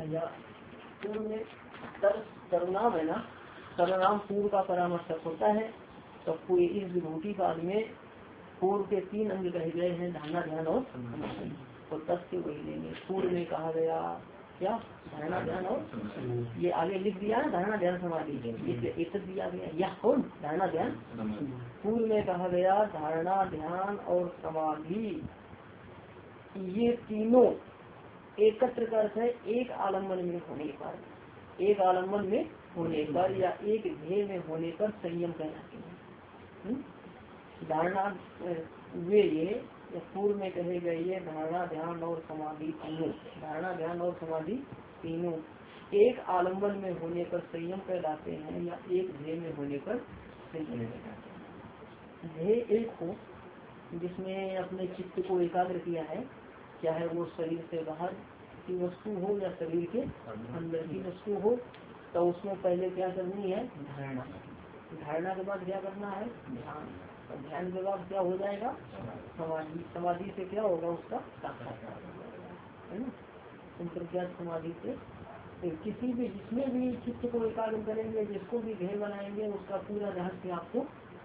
या पूर्व में सर्वनाम है ना, सर्वनाम पूर्व का परामर्शक होता है। तो पूरी इस विभूति काल में पूर्व के 3 अंग कहे गए हैं, धारणा ध्यान और समाधि। तो तथ्य वही लेंगे। पूर्व में कहा गया क्या, धारणा ध्यान और ये आगे लिख दिया है धारणा ध्यान समाधि, इसलिए एक दिया गया यह कौन धारणा ध्यान। पूर्व में कहा गया धारणा ध्यान और समाधि, ये तीनों एकत्र करते हैं एक आलम्बन में होने पर, एक आलम्बन में होने पर या एक ध्येय में होने पर संयम कहलाते हैं। धारणा वे ये पूर्व में कहे गए ये धारणा ध्यान और समाधि तीनों, धारणा ध्यान और समाधि तीनों एक आलम्बन में होने पर संयम कहलाते हैं या एक ध्येय में होने पर संयम कहलाते हैं। ध्येय एक हो जिसमें अपने चित्त को एकाग्र किया है, चाहे वो शरीर से बाहर की वस्तु हो या शरीर के अंदर की वस्तु हो, तो उसमें पहले क्या करनी है धारणा, धारणा के बाद क्या करना है ध्यान, ध्यान के बाद क्या हो जाएगा समाधि, समाधि से क्या होगा उसका साक्षात्कार है ना। अंतर्ज्ञात समाधि से किसी भी जिसमें भी चित्त को एकाग्र करेंगे, जिसको भी ध्येय बनाएंगे, उसका पूरा रहस्य आपको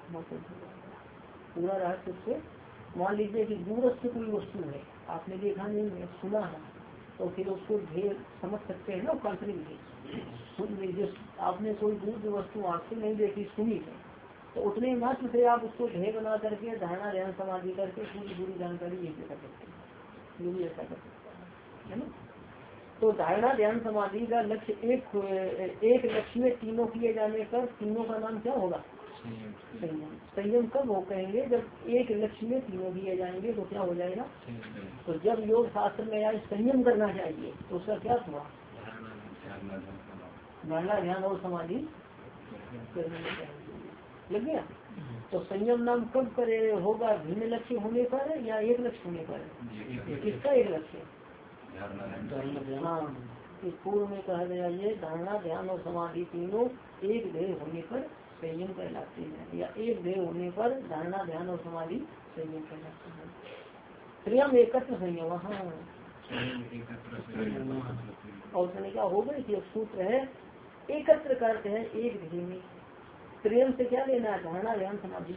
पूरा रहस्य से। मान लीजिए कि दूरस्थ कोई वस्तु है, आपने देखा नहीं है सुना है, तो फिर उसको ध्येय समझ सकते हैं ना, काल्पनिक ध्येय। आपने कोई दूर वस्तु आँख से नहीं देखी सुनी है, तो उतने मात्र से आप उसको ध्येय बना करके धारणा ध्यान समाधि करके पूरी जानकारी यही कर सकते हैं, ये भी ऐसा कर सकता है ना। तो धारणा ध्यान समाधि का लक्ष्य एक लक्ष्य में तीनों किए जाने पर तीनों का नाम क्या होगा संयम। संयम कब हो कहेंगे जब एक लक्ष्य में तीनों किए जाएंगे तो क्या हो जाएगा। तो जब योग शास्त्र में आज संयम करना चाहिए तो उसका क्या हुआ धारणा ध्यान और समाधि करने में लग गया। तो संयम नाम कब करे होगा, भिन्न लक्ष्य होने पर या एक लक्ष्य होने पर। किसका एक लक्ष्य, हाँ इस पूर्व में कहा गया ये धारणा ध्यान और समाधि तीनों एक ध्येय होने पर संयम कहलाते हैं, या एक ध्येय होने पर धारणा ध्यान और समाधि संयम कहलाते हैं। त्रियम एकत्र संयम, हाँ और क्या हो गई थी, सूत्र है एकत्र करते हैं एक ध्येय में। त्रियम से क्या लेना है धारणा ध्यान समाधि।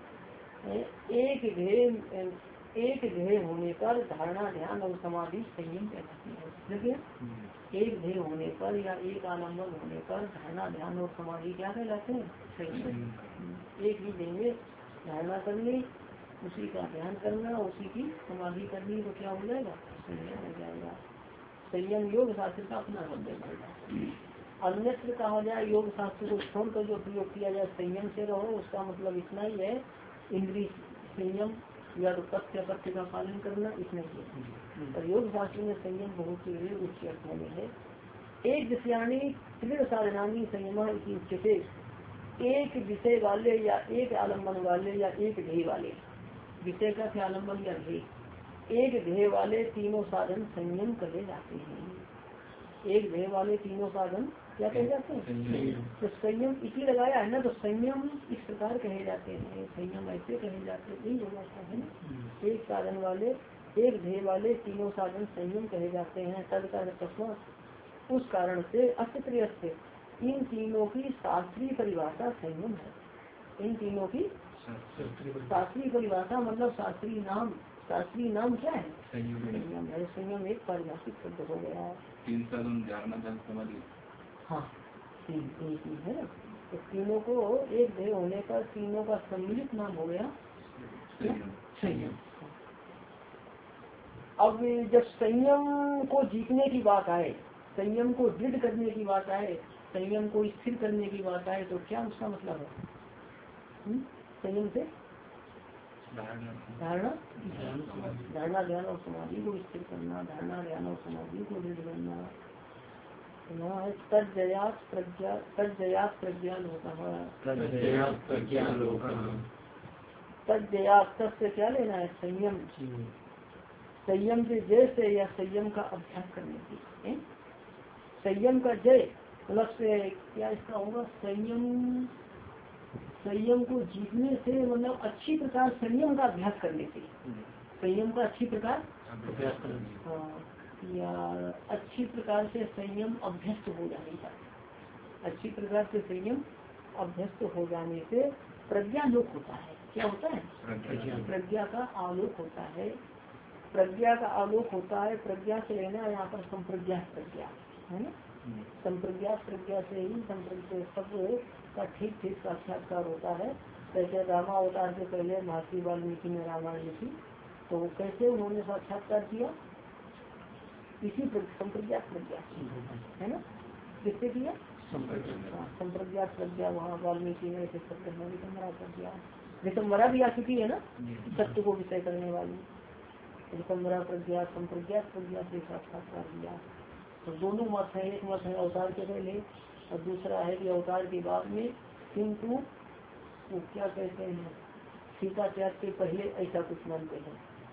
एक ध्येय होने पर धारणा ध्यान और समाधि संयम कहलाती है। देखिए एक ध्येय होने पर या एक आलम्बन होने पर धारणा ध्यान और समाधि क्या कहलाते हैं संयम। एक ही ध्येय में धारणा करनी, उसी का ध्यान करना, उसी की समाधि करनी, तो क्या हो जाएगा संयम हो जाएगा। संयम योग शास्त्र का अपना शब्द है। अन्यत्र कहा जाए योग शास्त्र को छोड़कर जो प्रयोग किया जाए संयम से रहो, उसका मतलब इतना ही है इंद्रिय संयम या तो तथ्य पथ्य का पालन करना, इतना ही है। और योग शास्त्र में संयम बहुत ही उच्च अर्थों में है। एक विषयानी त्रिण साधनानी संयम उच्चते, एक विषय वाले या एक आलम्बन वाले या एक ध्येय वाले, विषय का आलम्बन या ध्येय, एक ध्येय वाले तीनों साधन संयम कहे जाते हैं। एक ध्येय वाले तीनों साधन क्या कहे जाते हैं, तो संयम इसी लगाया है ना, तो संयम इस प्रकार कहे जाते हैं, संयम ऐसे कहे जाते हैं, यही हो जाता है ना। एक साधन वाले एक ध्येय वाले तीनों साधन संयम कहे जाते हैं। तद का तस्मा, उस कारण से अस्त्रिय से इन तीनों की शास्त्रीय परिभाषा संयम है। इन तीनों की शास्त्रीय परिभाषा मतलब शास्त्रीय नाम क्या है संयम है। संयम एक पारिभाषिक शब्द हो गया है। तीन साधन धारणा ध्यान समाधि, हाँ तीन है ना। तो तीनों को एक ध्येय होने पर तीनों का सम्मिलित नाम हो गया संयम। अब जब संयम को जीतने की बात आए, संयम को दृढ़ करने की बात आए, संयम को स्थिर करने की बात आए, तो क्या उसका मतलब है संयम से धारणा ध्यान और समाधि को स्थिर करना, धारणा ध्यान और समाधि को दृढ़ करना। तज्जयात प्रज्ञा तस्य क्या लेना है संयम। संयम के जय से या संयम का अभ्यास करने की, संयम का जय मतलब से क्या इसका होगा संयम को जीतने से मतलब अच्छी प्रकार संयम का अभ्यास करने से, संयम का अच्छी प्रकार अभ्यास करने। हाँ या अच्छी प्रकार से संयम अभ्यस्त हो जाने का, अच्छी प्रकार से संयम अभ्यस्त हो जाने से प्रज्ञालोक होता है। क्या होता है? प्रज्ञा का आलोक होता है। प्रज्ञा का आलोक होता है। प्रज्ञा से लेना यहाँ पर संप्रज्ञात प्रज्ञा है ना। संप्रज्ञात प्रज्ञा से ही सब का ठीक ठीक साक्षात्कार होता है। जैसे रामावतार से पहले महर्षि वाल्मीकि ने रामायण लिखी, तो कैसे उन्होंने साक्षात्कार किया? इसी संप्रज्ञात प्रज्ञा है ना। किससे किया? संप्रज्ञात प्रज्ञा। वहाँ वाल्मीकि ने ऐसे सत्य में विसंबरा कर दिया। विसंबरा भी आ चुकी है ना, सत्य को विषय करने वाली। विसंबरा प्रज्ञा संप्रज्ञात प्रज्ञा से साक्षात्कार दिया। तो दोनों मत है। एक मत है अवतार के पहले और दूसरा है कि अवतार के बाद में, किंतु वो क्या कहते हैं सीता त्याग के पहले ऐसा कुछ मानते हैं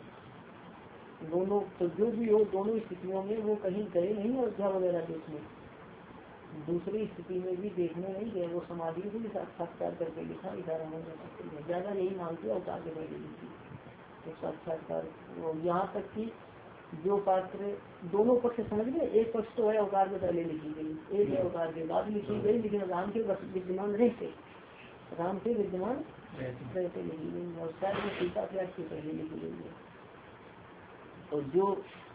दोनों। तो जो भी हो दोनों स्थितियों में वो कहीं गए नहीं अयोध्या वगैरह देखने, दूसरी स्थिति में भी देखने नहीं गए। वो समाधि को भी साक्षात्कार करके लिखा। 11 महीने ज्यादा यही मानते अवतार के पहले लिखी तो साक्षात्कार। यहाँ तक कि जो पात्र दोनों पक्ष समझ गए। एक पक्ष तो है अवतार के पहले लिखी गई, एक है अवतार के बाद लिखी गई, लेकिन राम के विद्यमान रहते, राम के विद्यमान रहते लिखी गई और शायद वो सीता त्याग के पहले लिखी गई है। और जो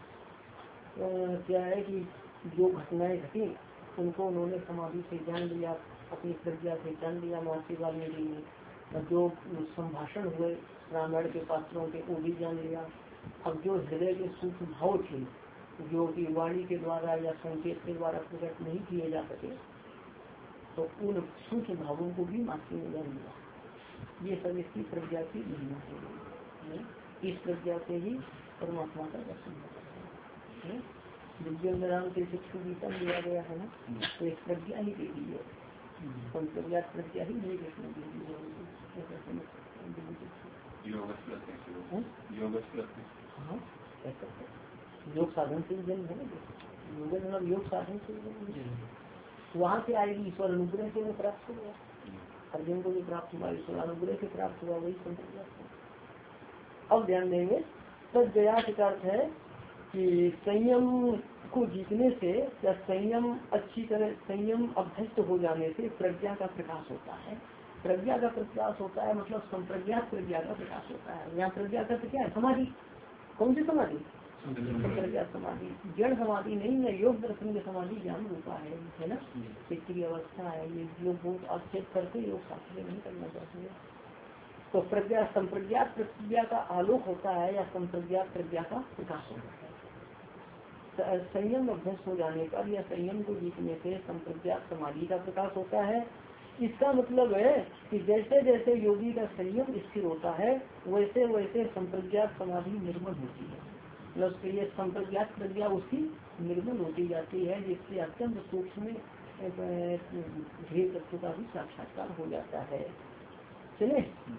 क्या है कि जो घटनाएं घटी उनको उन्होंने समाधि से जान लिया, अपनी प्रज्ञा से जान लिया महर्षि वाल्मीकि ने। और जो संभाषण हुए रामायण के पात्रों के वो भी जान लिया। अब जो हृदय के सूक्ष्म भाव थे जो कि वाणी के द्वारा या संकेत के द्वारा प्रकट नहीं किए जा सके, तो उन सूक्ष्म भावों को भी महर्षि ने जान लिया। ये सब इसकी प्रज्ञा की महिमा है। इस प्रज्ञा से ही परमात्मा का दर्शन होता है। दिव्यंगराम के शिक्षु गीता दिया गया है ना, तो एक प्रज्ञा ही दे दी है। प्रज्ञा प्रज्ञा ही नहीं देखने दी योग साधन से जन्म है ना। योग साधन से वहाँ से आएगी। ईश्वर अनुग्रह से वो प्राप्त हुआ, अर्जुन को भी प्राप्त हुआ, ईश्वर अनुग्रह से प्राप्त हुआ, वही संप्रज्ञा। अब ध्यान देंगे प्रज्ञा का अर्थ है कि संयम को जीतने से या संयम अच्छी तरह संयम अभ्यस्त हो जाने से प्रज्ञा का प्रकाश होता है। प्रज्ञा का प्रकाश होता है मतलब संप्रज्ञात प्रज्ञा का प्रकाश होता है। यहाँ प्रज्ञा का क्या है? समाधि। कौन सी समाधि? संप्रज्ञात समाधि। जड़ समाधि नहीं है, योग दर्शन की समाधि ज्ञान रूपा है ना। चित्त की अवस्था है। ये लोग बहुत आक्षेप करके योग शास्त्र नहीं करना चाहिए। तो प्रज्ञा संप्रज्ञात प्रज्ञा का आलोक होता है या संप्रज्ञात प्रज्ञा का प्रकाश होता है। संयम अभ्यस्त हो जाने पर या संयम को जीतने से संप्रज्ञात समाधि का प्रकाश होता है। इसका मतलब है कि जैसे जैसे योगी का संयम स्थिर होता है वैसे वैसे संप्रज्ञात समाधि निर्मल होती है। मतलब ये संप्रज्ञात प्रज्ञा उसकी निर्मल होती जाती है, जिससे अत्यंत सूक्ष्म ध्येय तत्व का भी साक्षात्कार हो जाता है। चले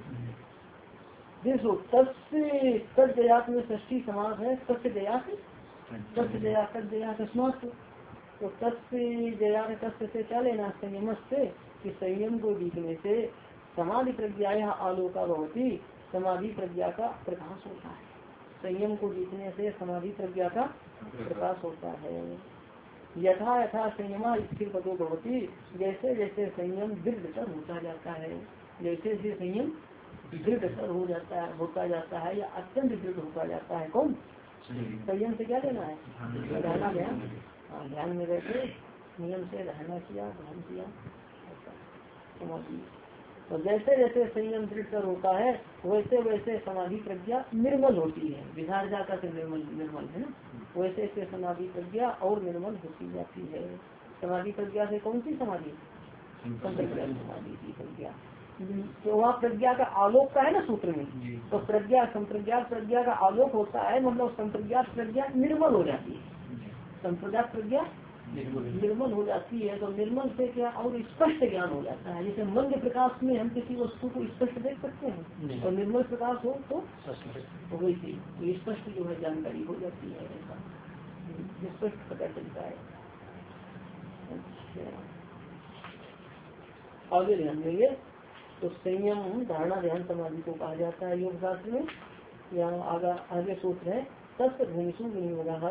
देखो तस्य तद्दयात में षष्ठी समास है। तस्य दयात तस्य दया तद्दया अकस्मात। तो तस्य दया तस्य से क्या लेना? संयम से कि संयम को जीतने से समाधि प्रज्ञा आलोका भवती, समाधि प्रज्ञा का प्रकाश होता है। संयम को जीतने से समाधि प्रज्ञा का प्रकाश होता है। यथा यथा संयमा स्थिर पदो भवती, जैसे जैसे संयम दृढ़तर होता जाता है, जैसे जैसे संयम दृढ़तर होता जाता है या अत्यंत दृढ़ होता जाता है। कौन? संयम से क्या लेना है? रहना ध्यान। ध्यान में रहते नियम से रहना किया, ध्यान किया समाधि। तो जैसे जैसे संयम दृढ़तर होता है वैसे वैसे समाधि प्रज्ञा निर्मल होती है। विधार जाकर से निर्मल है ना, वैसे वैसे समाधि प्रज्ञा और निर्मल होती जाती है। समाधि प्रज्ञा से कौन सी समाधि? संप्रज्ञात समाधि की प्रज्ञा। तो वहाँ प्रज्ञा का आलोक का है ना सूत्र में, तो प्रज्ञा संप्रज्ञात प्रज्ञा का आलोक होता है, मतलब संप्रज्ञात प्रज्ञा निर्मल हो जाती है। संप्रज्ञात प्रज्ञा निर्मल हो जाती है। तो निर्मल से क्या और स्पष्ट ज्ञान हो जाता है। जैसे मंद प्रकाश में हम किसी वस्तु को स्पष्ट देख सकते हैं और निर्मल प्रकाश हो तो वैसे स्पष्ट जो है जानकारी हो जाती है, ऐसा स्पष्ट पता चलता है। अच्छा आगे ध्यान देंगे। तो संयम धारणा ध्यान समाधि को कहा जाता है योग शास्त्र में। यहाँ आगे सूत्र है तस्य भूमिषु विनियोगः।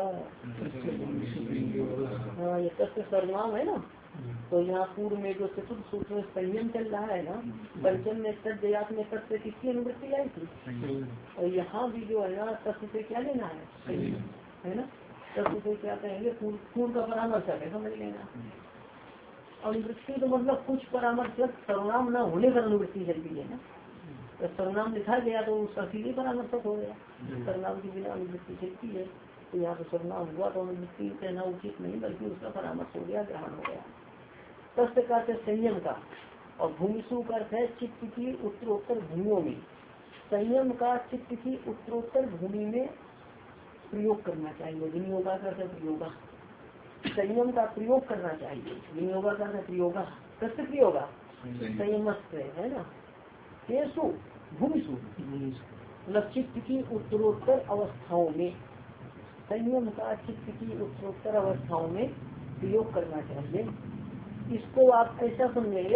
हाँ, ये तस्य सर्वनाम है ना। तो यहाँ पूर्व में जो चतुर्थ सूत्र में संयम चल रहा है ना, पंचम में तद्यात में तत्व किसकी अनुवृत्ति लाई थी, और यहाँ भी जो है ना तत्व से क्या लेना है, है ना। तत्व से क्या कहेंगे, पूर्व का परामर्शक है, समझ लेना। अनुवृत्ति तो मतलब कुछ परामर्शक सर्वनाम न होने पर अनुवृत्ति चलती है ना। तो सर्वनाम लिखा गया तो उसका सीधे परामर्शक हो गया, सर्वनाम की बिना अनुवृत्ति चलती है। तो यहाँ पे सर्वनाम हुआ तो अनुवृत्ति कहना उचित नहीं, बल्कि उसका परामर्श हो गया, ग्रहण हो गया। तस्य का संयम का, और भूमिशु का अर्थ है चित्त की उत्तरोत्तर भूमियों में। संयम का चित्त की उत्तरोत्तर भूमि में प्रयोग करना चाहिए। विनियोगा का प्रयोग, संयम का प्रयोग करना चाहिए। विनियोगा का प्रयोग, कैसे प्रयोग, संयम है ना। केसु भूमिशु मतलब चित्त की उत्तरोत्तर अवस्थाओं में, संयम का चित्त की उत्तरोत्तर अवस्थाओं में प्रयोग करना चाहिए। इसको आप ऐसा समझेंगे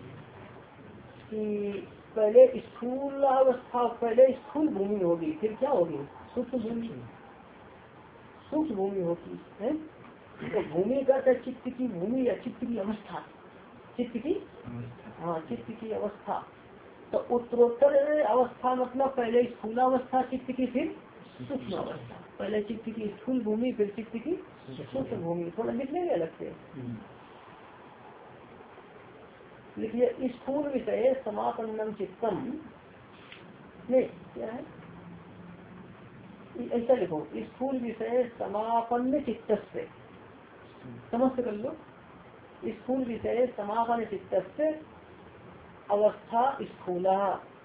कि पहले स्थूल अवस्था, पहले स्थूल भूमि होगी, फिर क्या होगी, सूक्ष्म भूमि, सूक्ष्म भूमि होगी है। तो भूमि का चित्त की भूमि या चित्त की अवस्था, चित्त की, हाँ चित्त की अवस्था। तो उत्तरोत्तर अवस्था मतलब पहले स्थूल अवस्था चित्त की, फिर सूक्ष्म अवस्था। पहले चित्त की स्थूल भूमि, फिर चित्त की सूक्ष्म भूमि। थोड़ा लिख लेंगे अलग से, लिखिए। स्थूल विषय समापन्नम चित्तम नहीं क्या है, ऐसा लिखो, स्थूल विषय समापन्न चित्तस्य, समस्त कर लो। स्थूल विषय समापन्न चित्तस्य अवस्था स्थूला।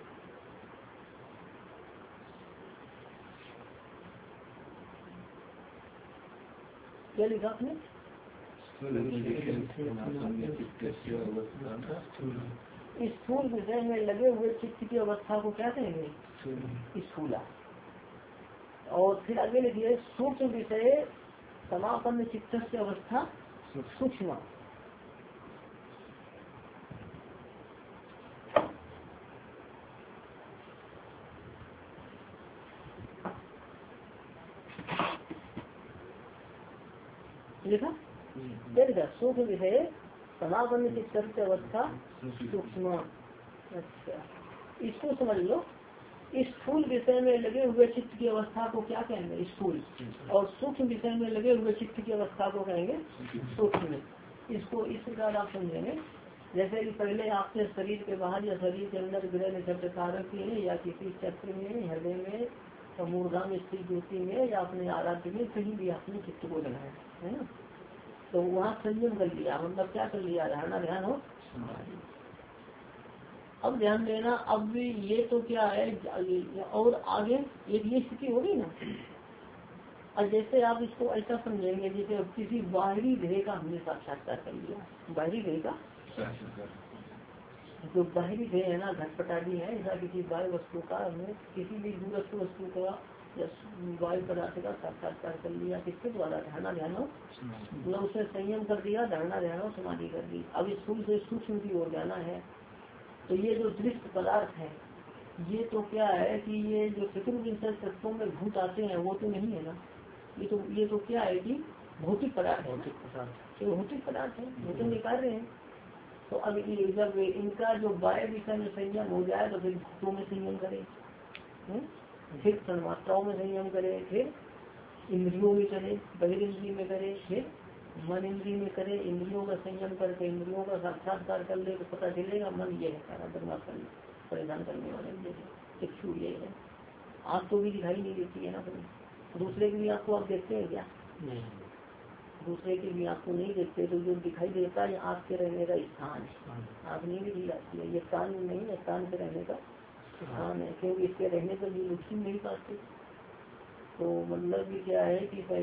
क्या लिखा आपने, स्थूल विषय में लगे हुए चित्त की अवस्था को क्या कहेंगे, स्थूला। और फिर आगे लिखिए, सूक्ष्म विषय समापन्न चित्त की अवस्था सूक्ष्म। लिखा, सूक्ष्म विषय समापन्न चित्त की अवस्था सूक्ष्म। अच्छा, इसको समझ लो। स्थूल विषय में लगे हुए चित्त की अवस्था को क्या कहेंगे, स्थूल। और सूक्ष्म विषय में लगे हुए चित्त की अवस्था को कहेंगे सूक्ष्म। इसको इस प्रकार आप समझेंगे, जैसे कि पहले आपने शरीर के बाहर या शरीर के अंदर ग्रह निशब्द कारक में, या किसी चक्र में, हृदय में, मूर्धा में, स्थित ज्योति में, या अपने आराध्य में, कहीं भी आपने चित्त को लगाया है ना। तो वहाँ संयम कर लिया, मतलब क्या कर लिया, धारणा ध्यान हो। अब ध्यान देना, अब ये तो क्या है, और आगे एक ये स्थिति होगी ना। और जैसे आप इसको ऐसा समझेंगे, जैसे अब किसी बाहरी ध्येय का हमने साक्षात्कार कर लिया, बाहरी ध्येय का, जो बाहरी ध्येय है ना, घटपटादी है, ऐसा किसी बाह्य वस्तु का हमने, किसी भी दूरस्थ वस्तु का या वायु पदार्थ का साक्षात्कार कर लिया, किसके द्वारा, धारणा ध्यान हो, मतलब उसे संयम कर दिया, धारणा ध्यान हो, समाधि कर दी। अब स्थूल से सूक्ष्म की ओर जाना है। तो ये जो दृश्य पदार्थ है, ये तो क्या है कि ये जो चतुर्विंशति तत्वों में भूत आते हैं वो तो नहीं है ना। ये तो क्या है कि भौतिक पदार्थ है, भौतिक पदार्थ है, भौतिक कार्य है। तो अब जब इनका जो बाह्य विषय में संयम हो जाए तो फिर भूतों में संयम करे, फिर तन्मात्राओं में संयम करे, फिर इंद्रियों में करे, बहिर्ंद्रिय में करे, फिर मन इंद्रिय में करे। इंद्रियों का संयम करके इंद्रियों का साक्षात्कार कर ले तो पता चलेगा मन ये है, सारा बदमाश करने परेशान करने वाला ये है, चक्षु ये है। आँख तो भी दिखाई नहीं देती है ना, दूसरे की भी आँख को आप देखते हैं क्या, दूसरे की भी आँख को नहीं देखते। तो जो दिखाई देता है आँख के रहने का स्थान है, आँख नहीं दिखी जाती है, ये कान नहीं है, कान के रहने का स्थान है, क्योंकि इसके रहने पर भी लुट नहीं पाते। तो मतलब ये क्या है कि पहले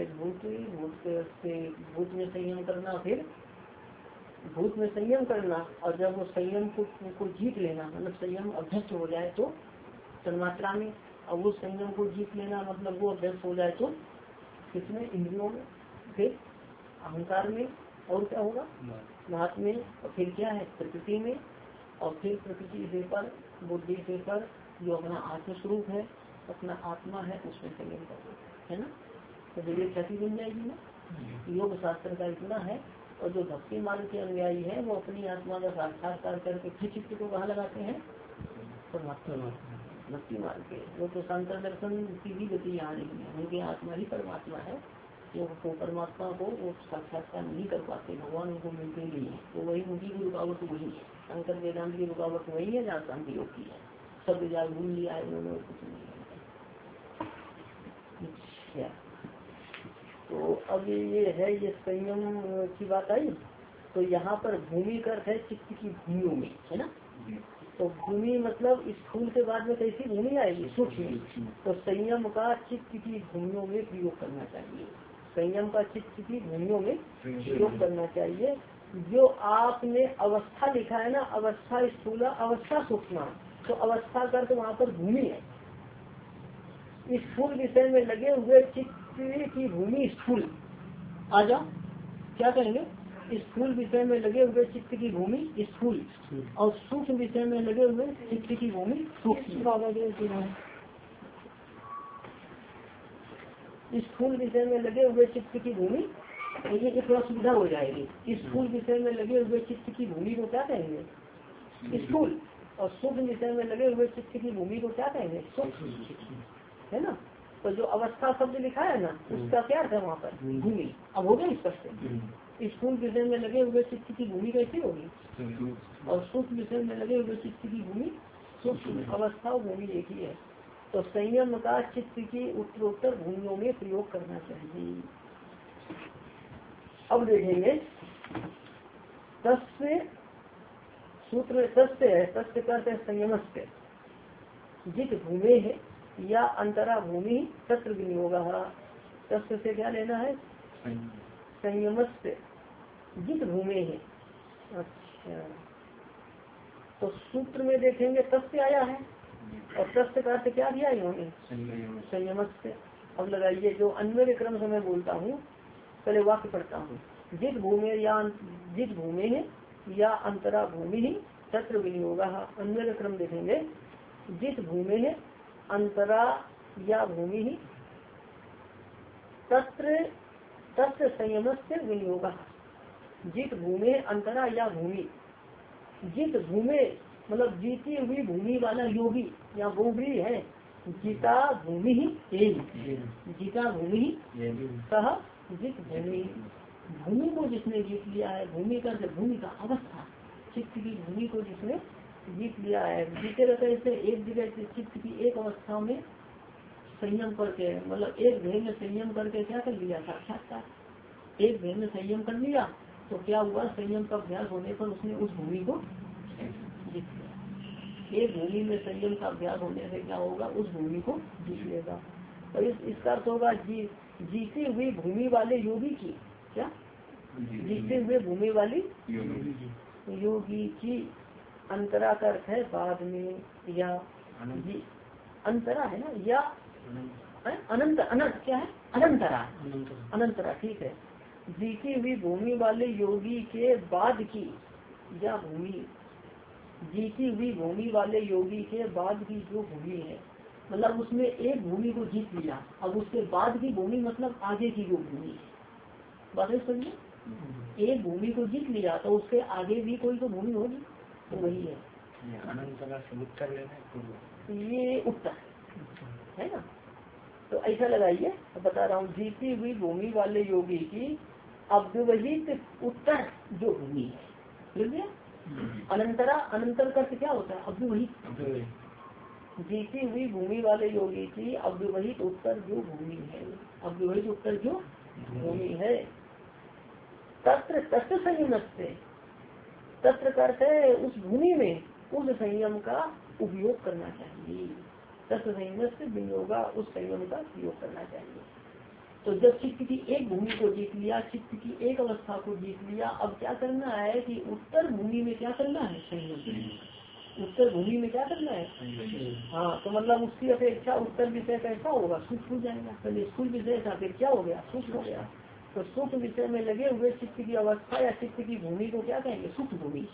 भूत में संयम करना, फिर भूत में संयम करना, और जब वो संयम को जीत लेना, मतलब संयम अभ्यस्त हो जाए तो तन्मात्रा में, और वो संयम को जीत लेना मतलब वो अभ्यस्त हो जाए तो किसमें, इंद्रियों में, फिर अहंकार में, और क्या होगा, महात्म में, और फिर क्या है, प्रकृति में, और फिर प्रकृति से पर, बुद्धि से पर, जो अपना आत्मस्वरूप है, अपना आत्मा है, उसमें संयम कर देता है। है ना, तो विवेक ख्याति बन जाएगी ना। योग शास्त्र का इतना है। और जो भक्ति मार्ग के अनुयायी है वो अपनी आत्मा का साक्षात्कार करके फिर चित्त को कहाँ लगाते हैं, परमात्मा भक्ति मार्ग के। वो तो सांकर दर्शन की भी गति यहाँ नहीं है, उनकी आत्मा ही परमात्मा है। वो परमात्मा को वो साक्षात्कार नहीं कर पाते, भगवान उनको मिलते नहीं है। तो वही उनकी भी रुकावट वही है, शंकर वेदांत की रुकावट वही है जहाँ शांति योग की है। सब जाग भूल लिया है उन्होंने, कुछ नहीं है। तो अब ये है, ये संयम की बात आई। तो यहाँ पर भूमि का अर्थ है चित्त की भूमियों में, है ना। तो भूमि मतलब स्थूल के बाद में कैसी भूमि आएगी, सूक्ष्म। तो संयम का चित्त की भूमियों में प्रयोग करना चाहिए। संयम का चित्त की भूमियों में प्रयोग करना चाहिए। जो आपने अवस्था लिखा है ना, अवस्था स्थूला अवस्था सूक्ष्म, तो अवस्था का तो वहाँ पर भूमि है। स्थूल विषय में लगे हुए चित्त की भूमि स्थूल, आ जाओ क्या कहेंगे, स्थूल विषय में लगे हुए चित्त की भूमि स्थूल, और सूक्ष्म विषय में लगे हुए चित्त की भूमि सूक्ष्म। स्थूल विषय में लगे हुए चित्त की भूमि, ये थोड़ा सुविधा हो जाएगी। स्थूल विषय में लगे हुए चित्त की भूमि को क्या कहेंगे, स्थूल, और सूक्ष्म विषय में लगे हुए चित्त की भूमि को क्या कहेंगे, सूक्ष्म, है ना। तो जो अवस्था शब्द लिखा है ना, उसका क्या अर्थ है वहाँ पर, भूमि। अब हो गया स्पष्ट। स्थूल विषय में लगे हुए चित्त की भूमि कैसी होगी, और सूक्ष्म विषय में लगे हुए चित्त की भूमि सूक्ष्म। अवस्था और भूमि एक ही है। तो संयम का चित्त की उत्तरोत्तर भूमियों में प्रयोग करना चाहिए। अब देखेंगे तस्य सूत्र, तस्य है, तस्य करते हैं संयमस्य, जित भूमि है या अंतरा भूमि तत्र विनियोग। तस्य से क्या लेना है, संयमस्य जित भूमि है। अच्छा, तो सूत्र में देखेंगे तस्य आया है, और तस्य का अर्थ क्या दिया इन्होंने, संयमस्य। अब लगाइए, जो अन्वय क्रम से मैं बोलता हूँ, पहले वाक्य पढ़ता हूँ। जित भूमि या जित भूमि है या अंतरा भूमि ही तत्र विनियोग। अन्वय क्रम देखेंगे, जित भूमि है अंतरा या भूमि ही तत्र तत्र संयमस्य विनियोग। जित भूमि अंतरा या भूमि, जित भूमि मतलब जीती हुई भूमि वाला योगी, या गोबरी है, जीता भूमि ही, जीता भूमि ही कहा, जित भूमि, भूमि को जिसने जीत लिया है। भूमि का भूमि का अवस्था, चित्त की भूमि को जिसने जीत लिया है। जीते रहते ऐसे एक जगह चित्त की एक अवस्था में संयम करके, मतलब एक ध्येय में संयम करके क्या कर लिया, साक्षात्कार। एक ध्येय में संयम कर लिया तो क्या हुआ, संयम का अभ्यास होने पर उसने उस भूमि को जीत लिया। एक भूमि में संयम का अभ्यास होने से क्या होगा, उस भूमि को जीत लेगा। और इसका अर्थ होगा जीती हुई भूमि वाले योगी की, क्या जीते हुए भूमि वाली योगी की। अंतरा का अर्थ है बाद में, या अंतरा है ना, या अनंत, अनंत क्या है, अनंतरा, अनंतरा ठीक है। जीती हुई भूमि वाले योगी के बाद की, या भूमि, जीती हुई भूमि वाले योगी के बाद की जो भूमि है, मतलब उसमें एक भूमि को जीत लिया, अब उसके बाद की भूमि मतलब आगे की जो भूमि है। बात है समझिए, एक भूमि को जीत लिया तो उसके आगे भी कोई तो भूमि होगी, तो वही है उत्तर लेना, ये उत्तर है ना। तो ऐसा लगाइए, बता रहा हूँ, जीती हुई भूमि वाले योगी की अव्यवहित उत्तर जो भूमि है, समझ गया। अनंतरा, अनंतर का क्या होता है, अव्यवहित। जीती हुई भूमि वाले योगी की अव्यवहित उत्तर जो भूमि है, अव्यवहित उत्तर जो भूमि है। तत्र तत्र संयम से, तत्र करते उस भूमि में उस संयम का उपयोग करना चाहिए। तत्र संयम से विनियोगा, उस संयम का प्रयोग करना चाहिए। तो जब चित्त की एक भूमि को जीत लिया, चित्त की एक अवस्था को जीत लिया, अब क्या करना है कि उत्तर भूमि में क्या करना है, संयम। उत्तर भूमि में क्या करना है, हाँ। तो मतलब उसकी अपेक्षा उत्तर विषय कैसा होगा, सूक्ष्म हो जाएगा। पहले स्थूल विषय था, फिर क्या हो गया, सूक्ष्म हो गया। तो सूक्ष्म विषय में लगे हुए चित्त की अवस्था या चित्त की भूमि को क्या कहेंगे, सूक्ष्म भूमि।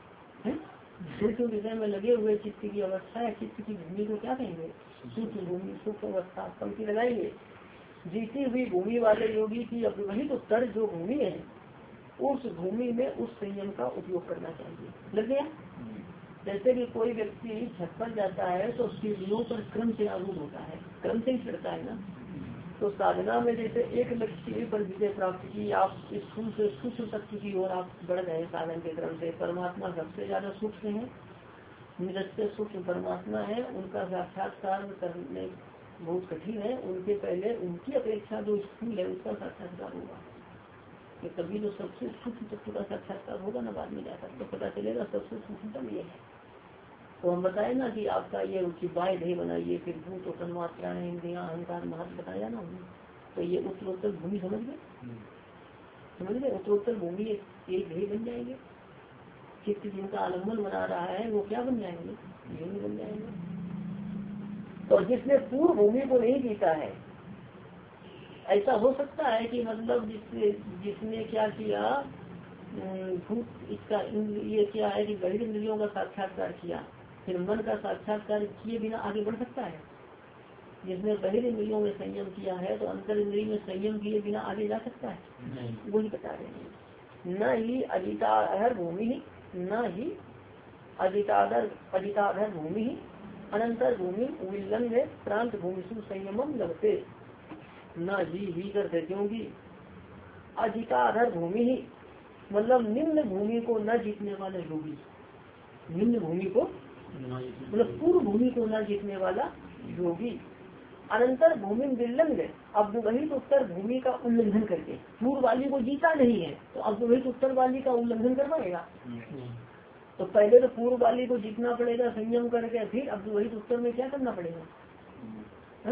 सूक्ष्म विषय में लगे हुए चित्त की अवस्था या चित्त की भूमि को क्या कहेंगे, सूक्ष्म भूमि, सूक्ष्म अवस्था। पंक्ति लगाएंगे, जीती हुई भूमि वाले योगी की अव्यवहित उत्तर जो भूमि है उस भूमि में उस संयम का उपयोग करना चाहिए। लग गया? जैसे कि कोई व्यक्ति छत पर जाता है तो सीढ़ियों पर क्रम से आरूढ़ होता है, क्रम से ही चढ़ता है ना। तो साधना में जैसे एक लक्ष्य पर विजय प्राप्त की, आप स्थूल से सूक्ष्म तत्व की ओर आप बढ़ गए साधन के क्रम से। परमात्मा सबसे ज्यादा सूक्ष्म है, निरस्य सूक्ष्म परमात्मा है, उनका साक्षात्कार करने बहुत कठिन है। उनके पहले उनकी अपेक्षा जो स्थूल है उसका साक्षात्कार होगा, कि तभी जो सबसे सूक्ष्म तत्व का साक्षात्कार होगा ना बाद में जाकर तो पता चलेगा सबसे सूक्ष्मतम ये है। तो हम बताए ना कि आपका ये रुचि बाह्य ध्येय बनाइए, फिर भूत और तन्मात्रा इंद्रिया अहंकार महत्व बताया ना हमने। तो ये उत्तरोत्तर भूमि समझ गए उत्तरोत्तर भूमि एक ध्येय बन जाएंगे। चित्त जिनका आलम्बन बना रहा है वो क्या बन जाएंगे? भूमि बन जाएंगे। तो जिसने पूर्व भूमि को नहीं जीता है, ऐसा हो सकता है कि मतलब जिसने क्या किया भूत इसका ये क्या है कि बहिर् इंद्रियों का साक्षात्कार किया, फिर मन का साक्षात्कार किए बिना आगे बढ़ सकता है? जिसने बहिर् इंद्रियों में संयम किया है तो अंतर इंद्रिय में संयम किए बिना आगे जा सकता है? वही बता रहे हैं। न ही अधिताधर भूमि, न ही अधिताधर भूमि अनंतर भूमि उल्लंघ प्रांत भूमिशु संयमम लगते। न ही करते क्योंकि अधिकाधर भूमि ही मतलब निम्न भूमि को न जीतने वाला योगी, निम्न भूमि को मतलब पूर्व भूमि को न जीतने वाला योगी अनंतर भूमि विल्लंघ अब वही तो उत्तर भूमि का उल्लंघन करके पूर्व वाली को जीता नहीं है तो अब वही तो उत्तर वाली का उल्लंघन कर पाएगा। तो पहले तो पूर्व वाली को जीतना पड़ेगा संयम करके, फिर अब वही तो उत्तर में क्या करना पड़ेगा?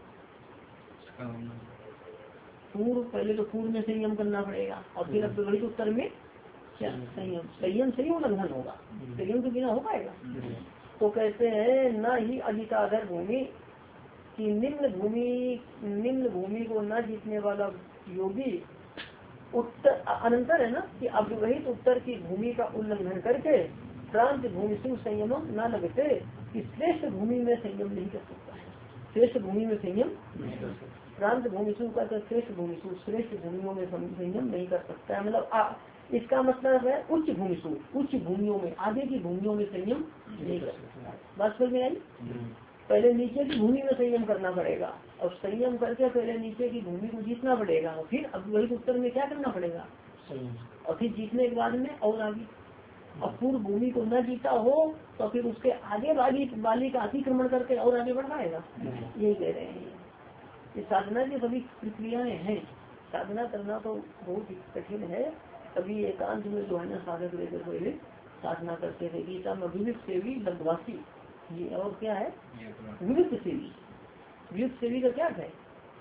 पहले तो पूर्व में संयम करना पड़ेगा और फिर अब वही तो उत्तर में क्या संयम से ही उल्लंघन होगा, संयम के बिना हो पाएगा। तो कहते हैं न ही अधिकाधर भूमि कि निम्न भूमि को न जीतने वाला योगी उत्तर अनंतर है ना कि अव्यवहित उत्तर की भूमि का उल्लंघन करके प्रांत भूमि से संयम न लगते कि श्रेष्ठ भूमि में संयम नहीं कर सकता है। श्रेष्ठ भूमि में संयम प्रांत भूमिशु का श्रेष्ठ भूमिशु श्रेष्ठ भूमियों में संयम नहीं कर सकता है। मतलब इसका मतलब है उच्च भूमिशु उच्च भूमियों में आगे की भूमियों में संयम नहीं कर सकता। बात समझ में आई? पहले नीचे की भूमि में संयम करना पड़ेगा और संयम करके पहले नीचे की भूमि को जीतना पड़ेगा और फिर अब वही उत्तर में क्या करना पड़ेगा और फिर जीतने के बाद में और आगे। अब पूर्व भूमि को न जीता हो तो फिर उसके आगे वाली का अतिक्रमण करके और आगे बढ़ पाएगा। यही कह रहे हैं। ये साधना की सभी प्रक्रियाएं हैं। साधना करना तो बहुत ही कठिन है। कभी एकांत में जो है ना साधक लेकर पहले साधना करते थे। गीता में विविध सेवी लब्धवासी ये और क्या है विविध सेवी। विविध सेवी का क्या है?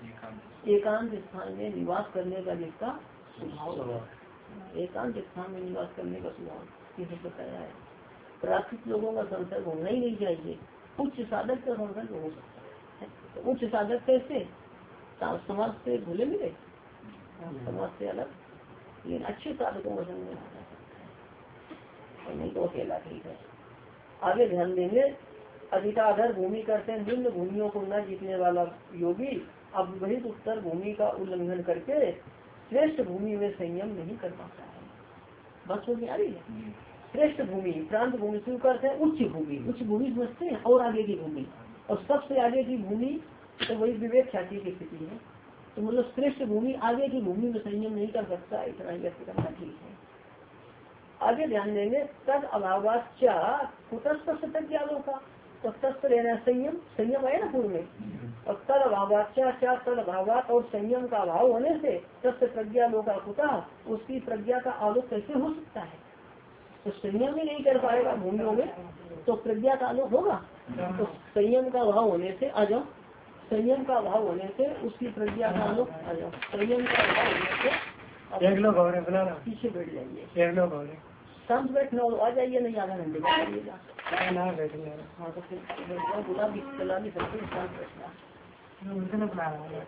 एकांत स्थान में निवास करने का जिसका स्वभाव, एकांत स्थान में निवास करने का स्वभाव इसे बताया है। प्राकृतिक लोगों का संसर्ग होना ही नहीं चाहिए। उच्च साधक का संसर्ग हो सकता है। तो उच्च साधक कैसे? समाज से भूले मिले, समाज से अलग, लेकिन अच्छे साधकों का संग में आ सकता है और नहीं तो अकेला ठीक है। आगे ध्यान देंगे। अधिकाधर भूमि करते हैं निम्न भूमियों को न जीतने वाला योगी अब वही उत्तर भूमि का उल्लंघन करके श्रेष्ठ भूमि में संयम नहीं कर पाता है। बस हो आ रही है। श्रेष्ठ भूमि प्रांत भूमि स्वीकार है उच्च भूमि, उच्च भूमि समझते हैं और आगे की भूमि और सबसे आगे की भूमि तो वही विवेक ख्याति की स्थिति है। तो मतलब श्रेष्ठ भूमि आगे की भूमि में संयम नहीं कर सकता, इतना व्यक्त करना ठीक है। आगे ध्यान देंगे। तद अभावाच्या कुतस्थ प्रज्ञालों का तो तस्थ रहना संयम, संयम आया ना पूर्व में। और तद अभावाच्या तद अभावात और संयम का अभाव होने से तस्थ प्रज्ञालों का कुतः उसकी प्रज्ञा का आलोक कैसे हो सकता है? तो संयम ही नहीं कर पाएगा भूमियों में तो प्रज्ञा का आलोक होगा। तो संयम का अभाव होने से आ जाओ, संयम का अभाव होने से उसकी प्रज्ञा का आलोक आ जाओ। संयम का अभाव होने से पीछे बैठ जाइए, शांत बैठना आ जाइए, नहीं आधा घंटे बैठिएगा। हाँ तो फिर गुलाब चला नहीं सकते, शांत बैठना।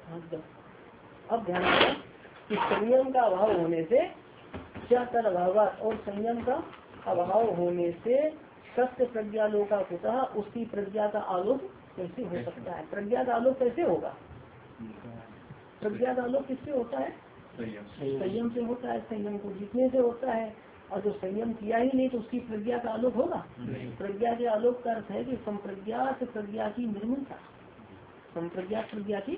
अब ध्यान दें कि संयम का अभाव होने से क्या कर अभाव और संयम का अभाव होने से सत्य प्रज्ञालोक का कुतः उसकी प्रज्ञा का आलोक कैसे हो सकता है? प्रज्ञा का आलोक कैसे होगा? प्रज्ञा का आलोक किससे होता है? संयम से होता है। संयम को जीतने से होता है। और जो संयम किया ही नहीं तो उसकी प्रज्ञा का आलोक होगा? प्रज्ञा के आलोक का अर्थ है कि संप्रज्ञात प्रज्ञा की निर्मलता, संप्रज्ञात प्रज्ञा की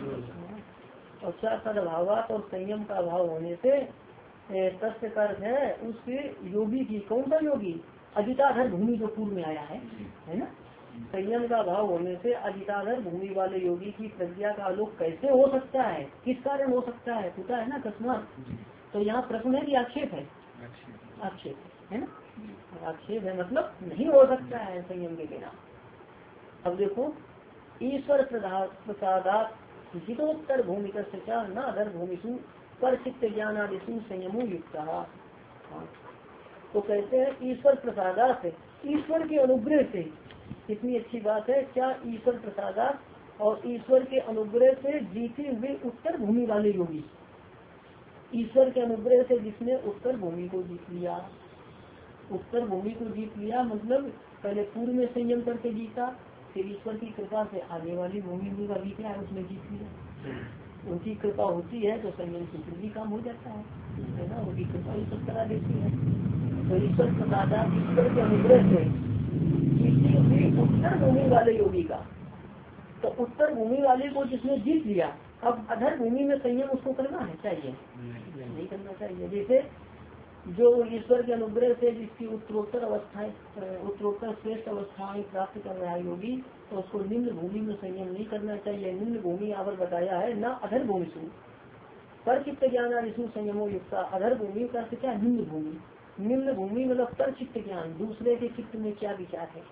और तदभावात और संयम का अभाव होने से तथ्य का अर्थ है उसके योगी की। कौन सा योगी? अजिताधर भूमि जो पूर्व में आया है ना। संयम का अभाव होने से अजिताधर भूमि वाले योगी की प्रज्ञा का आलोक कैसे हो सकता है? किस कारण हो सकता है? पता है ना अकस्मात। तो यहाँ प्रश्न है कि आक्षेप है? आक्षेप है ना। आक्षेप है मतलब नहीं हो सकता है संयम के बिना। अब देखो, ईश्वर प्रसादात जितोत्तर भूमि का न अधर भूमिशु पर चित्त ज्ञान आदिशु संयमो युक्ता। तो कहते हैं ईश्वर प्रसादात, ईश्वर के अनुग्रह से। कितनी अच्छी बात है। क्या? ईश्वर प्रसादात और ईश्वर के अनुग्रह से जीते हुए उत्तर भूमि वाले योगी। ईश्वर के अनुग्रह से जिसने उत्तर भूमि को जीत लिया, उत्तर भूमि को जीत लिया मतलब पहले पूर्व में संयम करके जीता, फिर ईश्वर की कृपा से आगे वाली भूमि का भी क्या है उसने जीत लिया। उनकी कृपा होती है तो संयम से जल्दी काम हो जाता है ना। उनकी कृपा ही सब करा देती है। तो ईश्वर प्रसादा, ईश्वर के अनुग्रह से जीती हुई उत्तर भूमि वाले योगी का। तो उत्तर भूमि वाले को जिसने जीत लिया, अब अधर भूमि में संयम उसको करना है चाहिए? नहीं करना चाहिए। जैसे जो ईश्वर के अनुग्रह से जिसकी उत्तरोत्तर अवस्थाएं, उत्तरोत्तर श्रेष्ठ अवस्थाएं प्राप्त कर रहा है योगी, तो उसको निम्न भूमि में संयम नहीं करना चाहिए। निम्न भूमि यहाँ पर बताया है न अधर भूमि सु पर चित्त ज्ञान आदिशु संयमो युक्ता। अधर भूमि का क्या? निम्न भूमि। निम्न भूमि मतलब पर चित्त ज्ञान, दूसरे के चित्त में क्या विचार है।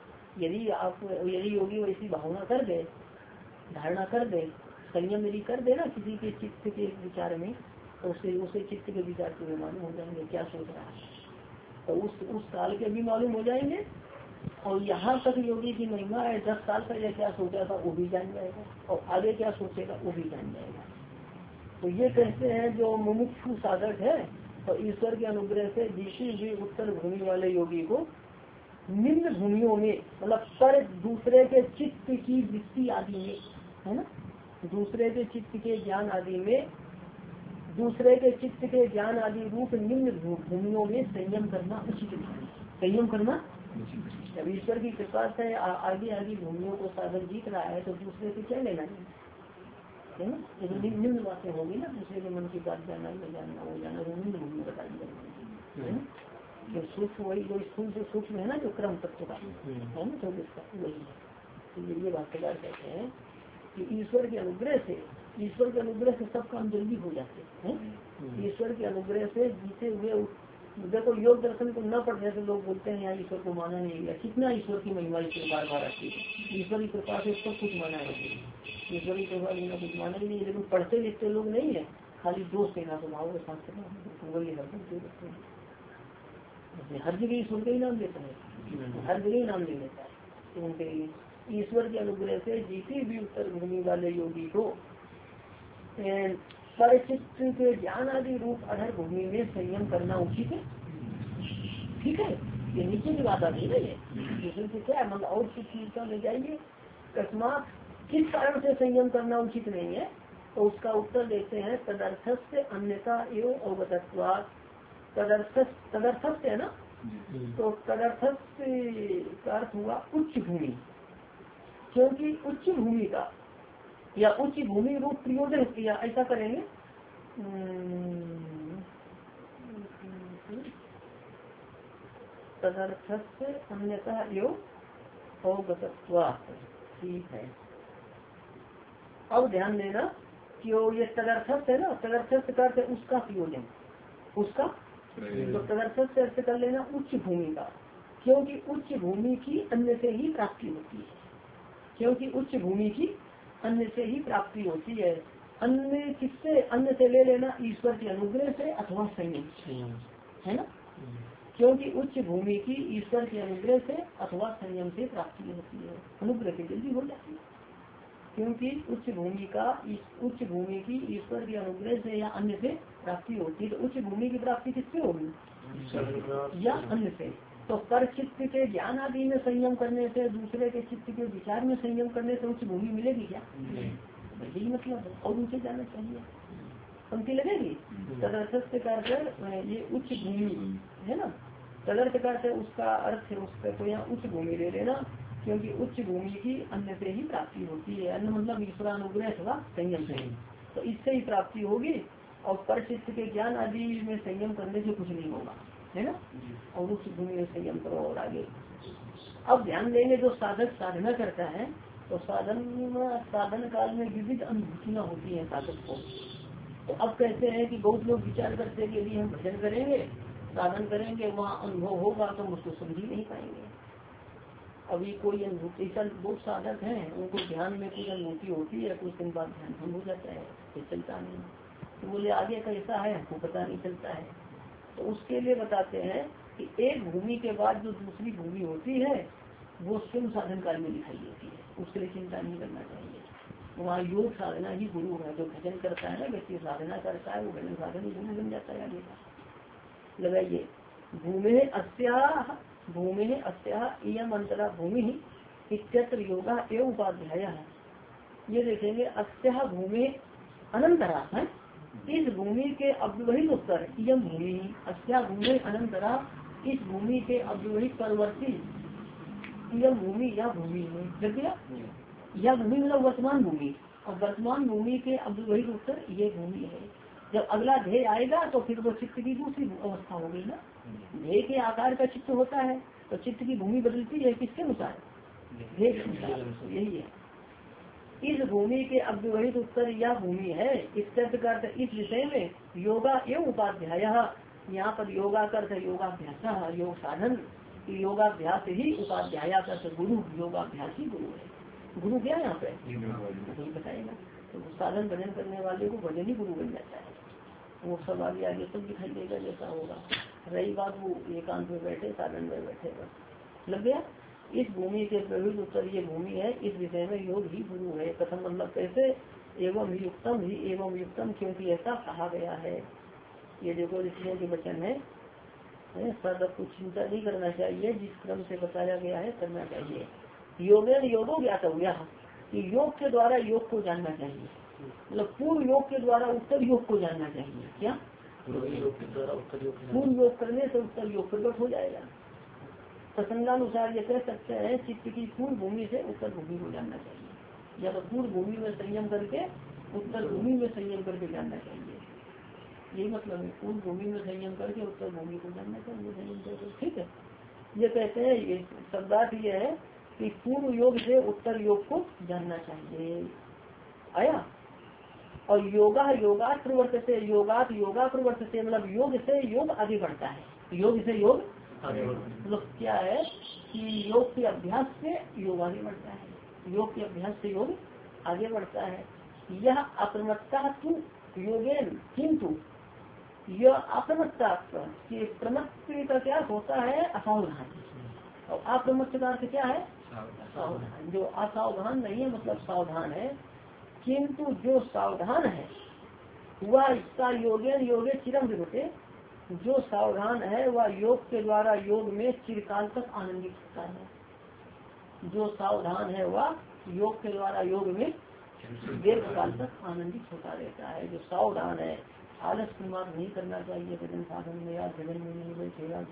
यदि योगी वैसी भावना कर दे, धारणा कर दे, संयम यदि कर दे ना किसी के चित्त के विचार में, तो उसे चित्त के विचार के मालूम हो जाएंगे क्या सोच रहा है। तो उस काल के भी मालूम हो जाएंगे। और यहाँ तक योगी की महिमा है, 10 साल पहले क्या सोचा था वो भी जान जाएगा, और आगे क्या सोचेगा वो भी जान जाएगा। तो ये कहते हैं जो मुमुक्षु साधक है, तो ईश्वर के अनुग्रह से जीती हुई उत्तर भूमि वाले योगी को निम्न भूमियों में मतलब पर दूसरे के चित्त की वृत्ति आदि में, है ना, दूसरे के चित्त के ज्ञान आदि में, दूसरे के चित्त के ज्ञान आदि रूप निम्न भूमियों में संयम करना उचित है। संयम करना जब ईश्वर की कृपा से आगे आगे भूमियों को साधक जीत रहा है तो दूसरे से क्या लेना है ना। निम्न बातें होगी ना, दूसरे के मन की बात जानना, ये जानना, वो जानना, वो निम्न भूमि बताई है ना। जो सूक्ष्म वही जो स्थूल से सूक्ष्म है ना, जो क्रम तत्व का है ना, तो वही है। तो ये भाष्यकार कहते हैं कि ईश्वर के अनुग्रह से, ईश्वर के अनुग्रह से सब काम जल्दी हो जाते हैं। ईश्वर के अनुग्रह से जीते हुए, देखो योग दर्शन को न पढ़ने से लोग बोलते हैं यहाँ ईश्वर को माना नहीं गया। कितना ईश्वर की महिमा इसे बार बार आती है। ईश्वर की कृपा से सब कुछ माना है, ईश्वर की कृपा बिना कुछ माना ही नहीं। लेकिन पढ़ते लिखते लोग नहीं है, खाली दोष देना स्वभाव के साथ वही हर जगह ईश्वर का ही नाम लेता है, हर जगह ही नाम ले लेता है। तो उनके ईश्वर के अनुग्रह से जीती भी उत्तर भूमि वाले योगी को परिचित के ज्ञान आदि रूप अधर भूमि में संयम करना उचित है। ठीक है, ये नीचे की बात आती है। ये से क्या है मतलब और चीज का ले जाइए। अकस्मात किस कारण से संयम करना उचित नहीं है, तो उसका उत्तर देते हैं तदर्थ से अन्यथा एवं अवगतत्वात्। तदर्थ है ना, तो तदर्थ का अर्थ हुआ उच्च भूमि, क्योंकि उच्च भूमि का या उच्च भूमि रूप प्रयोजन किया, ऐसा करेंगे। तदर्थ से अन्यथा एवं अवगतत्वात्। ठीक है, अब ध्यान देना कि ये तदर्थ है ना, तदर्थ का अर्थ है उसका प्रयोजन, उसका तो तदर्थ से अर्थ कर लेना उच्च भूमि का, क्योंकि उच्च भूमि की अन्य से ही प्राप्ति होती है, क्योंकि उच्च भूमि की अन्य से ही प्राप्ति होती है। अन्य किससे? अन्य से ले लेना ईश्वर के अनुग्रह से अथवा संयम, है ना, क्योंकि उच्च भूमि की ईश्वर के अनुग्रह से अथवा संयम से प्राप्ति होती है। अनुग्रह से जल्दी हो जाती है, क्योंकि उच्च भूमि की ईश्वर के अनुग्रह से या अन्य से प्राप्ति होती है। तो उच्च भूमि की प्राप्ति किससे होगी? या अन्य से। तो पर चित्त के ज्ञान आदि में संयम करने से, दूसरे के चित्त के विचार में संयम करने से उच्च भूमि मिलेगी क्या? यही मतलब है, और ऊंचे जाना चाहिए। पंक्ति लगेगी तदर्थ का ये उच्च भूमि है ना, तदर्थ का उसका अर्थ है उसका तो यहाँ उच्च भूमि ले लेना, क्योंकि उच्च भूमि की अन्न से ही प्राप्ति होती है। अन्न मतलब ईश्वरानुग्रह अथवा संयम से ही, तो इससे ही प्राप्ति होगी। और परचित्त के ज्ञान आदि में संयम करने से कुछ नहीं होगा, है ना। और उच्च भूमि में संयम करो। और आगे अब ध्यान देंगे, जो साधक साधना करता है तो साधन काल में विविध अनुभूतियाँ होती है साधक को। तो अब कहते हैं कि बहुत लोग विचार करते हैं कि यदि हम भजन करेंगे साधन करेंगे वहाँ अनुभव होगा तो हम उसको समझ ही नहीं पाएंगे। अभी कोई अनुभूति बहुत साधक हैं उनको ध्यान में कुछ अनुभूति होती है, कुछ दिन बाद ध्यान भंग हो जाता है, फिर चलता नहीं। तो बोले आगे कैसा है हमको पता नहीं चलता है। तो उसके लिए बताते हैं कि एक भूमि के बाद जो दूसरी भूमि होती है वो स्वयं साधन काल में दिखाई देती है, उसके लिए चिंता नहीं करना चाहिए। वहाँ योग साधना ही गुरु है। जो भजन करता है ना व्यक्ति साधना करता है वो भजन साधन ही गुरु बन जाता है। आगे का लगाइए भूमि अस्या इयम अंतरा भूमि इत्यत्र योगा एवं उपाध्याय। ये देखेंगे अस्या भूमि अनंतरा है, इस भूमि के अव्यवहित उत्तर इयम भूमि अस्या भूमि अनंतरा, इस भूमि के अव्यवहित परवर्ती यह भूमि या भूमि है। जब यह भूमि मतलब वर्तमान भूमि, और वर्तमान भूमि के अव्यवहित उत्तर ये भूमि है। जब अगला ध्येय आएगा तो फिर वो चित्त की दूसरी अवस्था होगी ना। ध्येय के आकार का चित्त होता है तो चित्त की भूमि बदलती है किसके अनुसार, ध्येय के अनुसार। तो यही है इस भूमि के अव्यवहित उत्तर यह भूमि है। इस विषय में योगा एवं उपाध्याय, यहाँ पर योगा कर योगाभ्यास योग साधन, योगाभ्यास ही उपाध्याय कर गुरु, योगाभ्यास ही गुरु है। गुरु क्या यहाँ पे नहीं बताएगा। तो साधन भजन करने वाले को भजन ही गुरु बन जाता है। वो सब आगे आगे सब दिखाई देगा जैसा होगा। रही बात वो एकांत में बैठे साधन में बैठे बस लग गया। इस भूमि के प्रवृत्त उत्तर ये भूमि है, इस विषय में योग ही गुरु है। कथम मतलब कैसे, एवं युक्तम क्योंकि ऐसा कहा गया है। ये देखो ऋषियों के वचन है, सदा कुछ चिंता नहीं करना चाहिए, जिस क्रम से बताया गया है करना चाहिए। योगो ज्ञात हो गया कि योग के द्वारा योग को जानना चाहिए, मतलब पूर्व योग के द्वारा उत्तर योग को जानना चाहिए। क्या पूर्व योग करने से उत्तर योग प्रकट हो जाएगा। प्रसंगानुसार ये कह सकते हैं चित्त की पूर्व भूमि से उत्तर भूमि को जानना चाहिए, या तो पूर्व भूमि में संयम करके उत्तर भूमि में संयम करके जानना चाहिए। यही मतलब है, पूर्व भूमि में संयम करके उत्तर भूमि को जानना चाहिए संयम करके। ठीक है, ये कहते हैं ये शब्दार्थ ये है कि पूर्व योग से उत्तर योग को जानना चाहिए। आया। और योगा प्रवर्तते योगा प्रवर्तते मतलब योग से योग आगे बढ़ता है। योग से योग मतलब क्या है कि योग के अभ्यास से योग आगे बढ़ता है, योग के अभ्यास से योग आगे बढ़ता है। यह अप्रमत्ता तु योगेन, किंतु यह अप्रमत्ता कि प्रमत्त का क्या होता है असावधान, और अप्रमत्त का अर्थ क्या है सावधान। जो असावधान नहीं है मतलब सावधान है, किंतु जो सावधान है वह इसका योगे चिरम विरुते, जो सावधान है वह योग के द्वारा योग में चिरकाल तक आनंदित होता है। जो सावधान है वह योग के द्वारा योग में दीर्घ काल तक आनंदित होता रहता है। जो सावधान है, आलस प्रमाद नहीं करना चाहिए भजन साधन में, या भजन में नहीं बैठेगा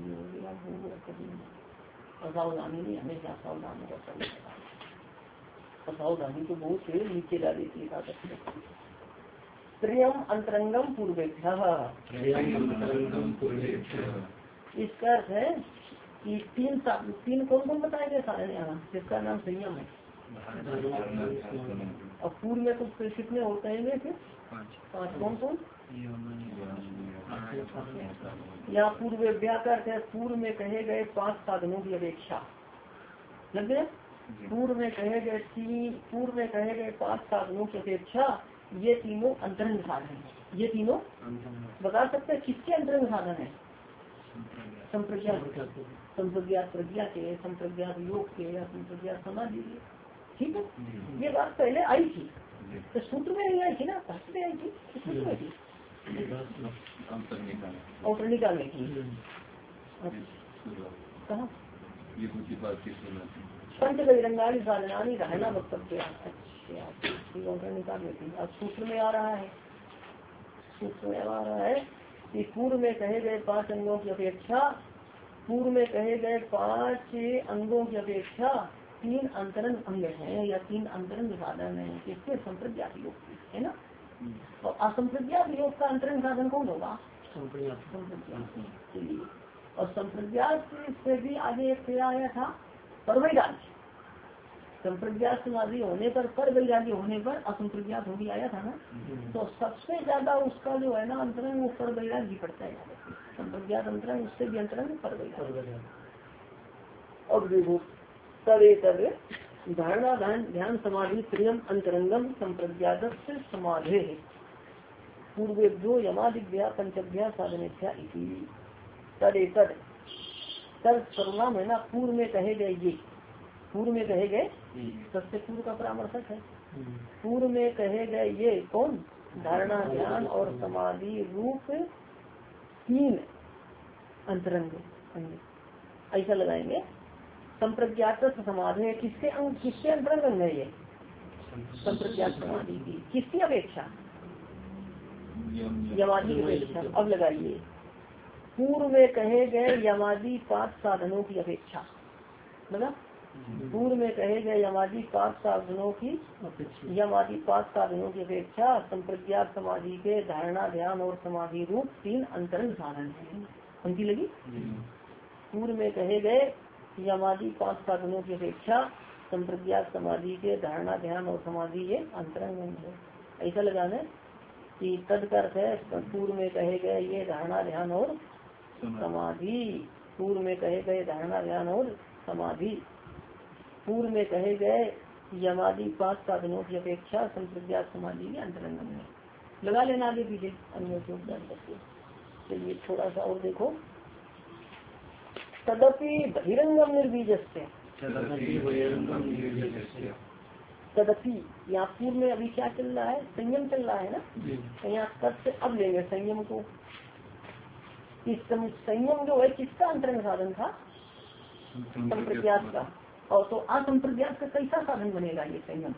और सावधानी नहीं हमेशा सावधान रहता है। सावधानी तो बहुत से नीचे ला देती है। प्रियम अंतरंगम पूर्वेभ्यः, इसका अर्थ है कि तीन कौन कौन बताए गए साधन यहाँ, जिसका नाम संयम है। और पूर्व में कुछ कितने होते हैं फिर 5 कौन कौन। यहाँ पूर्वेभ्यः का अर्थ है पूर्व में कहे गए 5 साधनों की अपेक्षा। लग गए। पूर्व में कहे गए 5 साधनों की अपेक्षा ये तीनों अंतरंग साधन है। ये तीनों बता सकते हैं किसके अंतरंग साधन है। संप्रज्ञात प्रज्ञा के, संप्रज्ञात योग के, या संप्रज्ञात समाधि के। ठीक है, ये बात पहले आई थी तो सूत्र में नहीं आई थी ना, भाष्य में आई थी, सूत्र में थी और प्रणिका में थी। कहाँ पंच बहिरंगाली साधनानी रहना वक्तव्य। निकाल लेती। अब सूत्र में आ रहा है, सूत्र में आ रहा है कि पूर्व में कहे गए 5 अंगों की अपेक्षा, पूर्व में कहे गए 5 अंगों की अपेक्षा 3 अंतरंग अंग हैं या 3 अंतरंग साधन है। किसके? संप्रज्ञात योग है ना। और असंप्रज्ञात योग का अंतरंग साधन कौन होगा? संप्रज्ञात। और संप्रज्ञात से भी आगे एक क्रिया आया था परवैराग्य। संप्रज्ञात समाधि होने पर, पर वैराग्य होने पर असंप्रज्ञात होगी आया था ना। तो सबसे ज्यादा उसका जो है ना अंतरंग वो पर वैराग्य पड़ता है। संप्रज्ञात अंतरंग, उससे भी अंतरंग पर वैराग्य। अब देखो तद धारणा ध्यान समाधि प्रियम अंतरंगम संप्रज्ञात समाधे पूर्वेभ्यो यमादिभ्या पंचभ्या साधनेभ्या इति। तद सर्वनाम है ना, पूर्व में कहे गए ये, पूर्व में कहे गए, सबसे पूर्व का परामर्शक है। पूर्व में कहे गए ये कौन? धारणा ध्यान और समाधि रूप 3 अंतरंग। ऐसा लगाएंगे। संप्रज्ञात समाधि किसके अंग, किसके अंतरंग अंग है ये? संप्रज्ञात समाधि की। किसकी अपेक्षा? यमादि की अपेक्षा। अब लगाइए, पूर्व में कहे गए यमादि 5 साधनों की अपेक्षा, मतलब पूर्व में कहे गए यमादि 5 साधनों की, यमादि 5 साधनों की अपेक्षा संप्रज्ञात समाधि के धारणा ध्यान और समाधि रूप 3 अंतरंग साधन है। पंक्ति लगी। पूर्व में कहे गए यमादि 5 साधनों की अपेक्षा संप्रज्ञात समाधि के धारणा ध्यान और समाधि ये अंतरंग है। ऐसा लगाना कि तद का अर्थ है पूर्व में कहे गए ये धारणा ध्यान और समाधि, पूर्व में कहे गए धारणा ध्यान और समाधि, पूर्व में कहे गए यमादि 5 साधनों की अपेक्षा संप्रज्ञात समाधि के अंतरंग में। लगा लेना आगे पीछे अन्य योगदान करके। चलिए थोड़ा सा और देखो। तदपि बहिरंगम निर्बीजस्य, तदपि यहाँ पूर्व में अभी क्या चल रहा है? संयम चल रहा है ना। तो यहाँ तद से अब लेंगे संयम को। इस संयम जो है किसका अंतरंग साधन था? संप्रज्ञात का। और तो असंप्रज्ञात का कैसा साधन बनेगा ये संयम?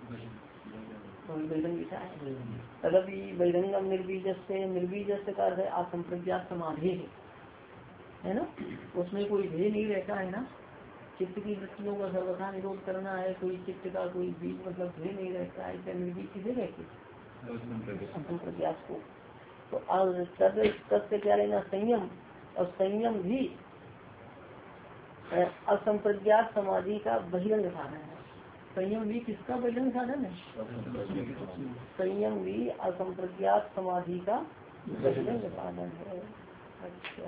तदपि बहिरंगम निर्बीज से, निर्बीज का अर्थ है असंप्रज्ञात समाधि है ना। उसमें कोई भेद नहीं रहता है ना। चित्त की वृत्तियों का सर्वथा निरोध करना है, कोई चित्त का कोई बीज मतलब भेद नहीं रहता है। निर्बीज किसे कहते? असंप्रज्ञात को। तो तद से क्या लेना? संयम। और संयम भी असंप्रज्ञात समाधि का बहिरंग साधन है। संयम भी किसका बहिरंग साधन है? संयम भी असंप्रज्ञात समाधि का बहिरंग साधन है। अच्छा।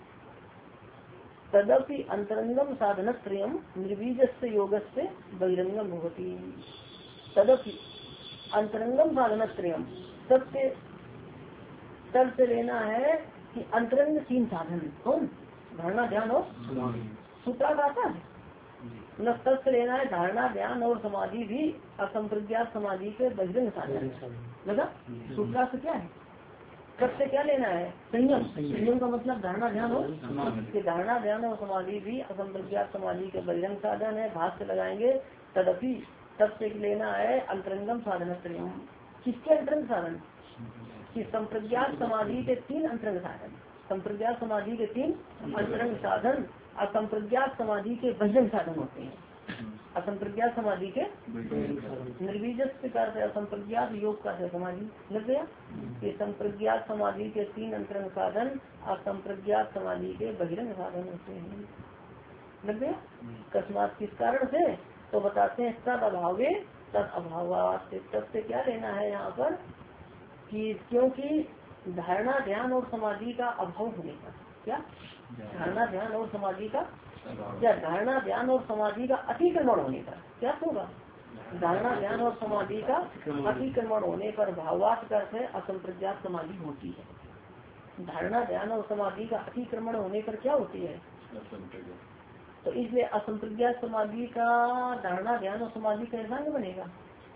तदपि अंतरंगम साधन त्रयम निर्बीज से योग से बहिरंगम होती। तदपि अंतरंगम साधन त्रयम, सबसे तब से लेना है कि अंतरंग 3 साधन कौन? धारणा ध्यान और सूत्रार्थ आता है। मतलब तब से लेना है धारणा ध्यान और समाधि भी असंप्रज्ञात समाधि के बहिरंग साधन लगा। सूत्रार्थ क्या है? तब से क्या लेना है? संयम। संयम का मतलब धारणा ध्यान और धारणा ध्यान और समाधि भी असंप्रज्ञात समाधि के बहिरंग साधन है। भाष्य लगाएंगे तदपि, तब से लेना है अंतरंगम साधन त्रयम। किसके अंतरंग साधन? कि संप्रज्ञात समाधि के 3 अंतरंग साधन। संप्रज्ञात समाधि के 3 अंतरंग साधन असंप्रज्ञात समाधि के बहिरंग साधन होते हैं। असंप्रज्ञात समाधि के निर्बीजस्य का असंप्रज्ञात योग का समाधि लग गया। ये संप्रज्ञात समाधि के 3 अंतरंग साधन असंप्रज्ञात समाधि के बहिरंग साधन होते हैं। लग गया। अकस्मात किस कारण से? तो बताते हैं तद अभावे तद अभावात। तब से क्या लेना है यहाँ पर कि क्योंकि धारणा ध्यान और समाधि का अभाव होने पर, क्या धारणा ध्यान और समाधि का, क्या धारणा ध्यान और समाधि का अतिक्रमण होने पर क्या होगा? धारणा ध्यान और समाधि का अतिक्रमण होने पर भावार्थ का अर्थ है असंप्रज्ञात समाधि होती है। धारणा ध्यान और समाधि का अतिक्रमण होने पर क्या होती है? तो इसलिए असंप्रज्ञात समाधि का धारणा ध्यान और समाधि का अंग बनेगा।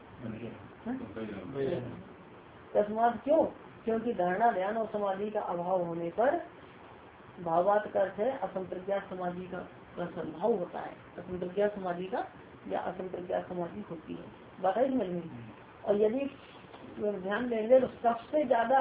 तस्मात क्यों? क्योंकि धारणा ध्यान और समाधि का अभाव होने पर भावार्थ का अर्थ है असंप्रज्ञात समाधि का संभाव होता है, असंप्रज्ञा समाधि का या असंप्रज्ञा समाधि होती है, बात है समझ में। और यदि ध्यान देंगे तो सबसे ज्यादा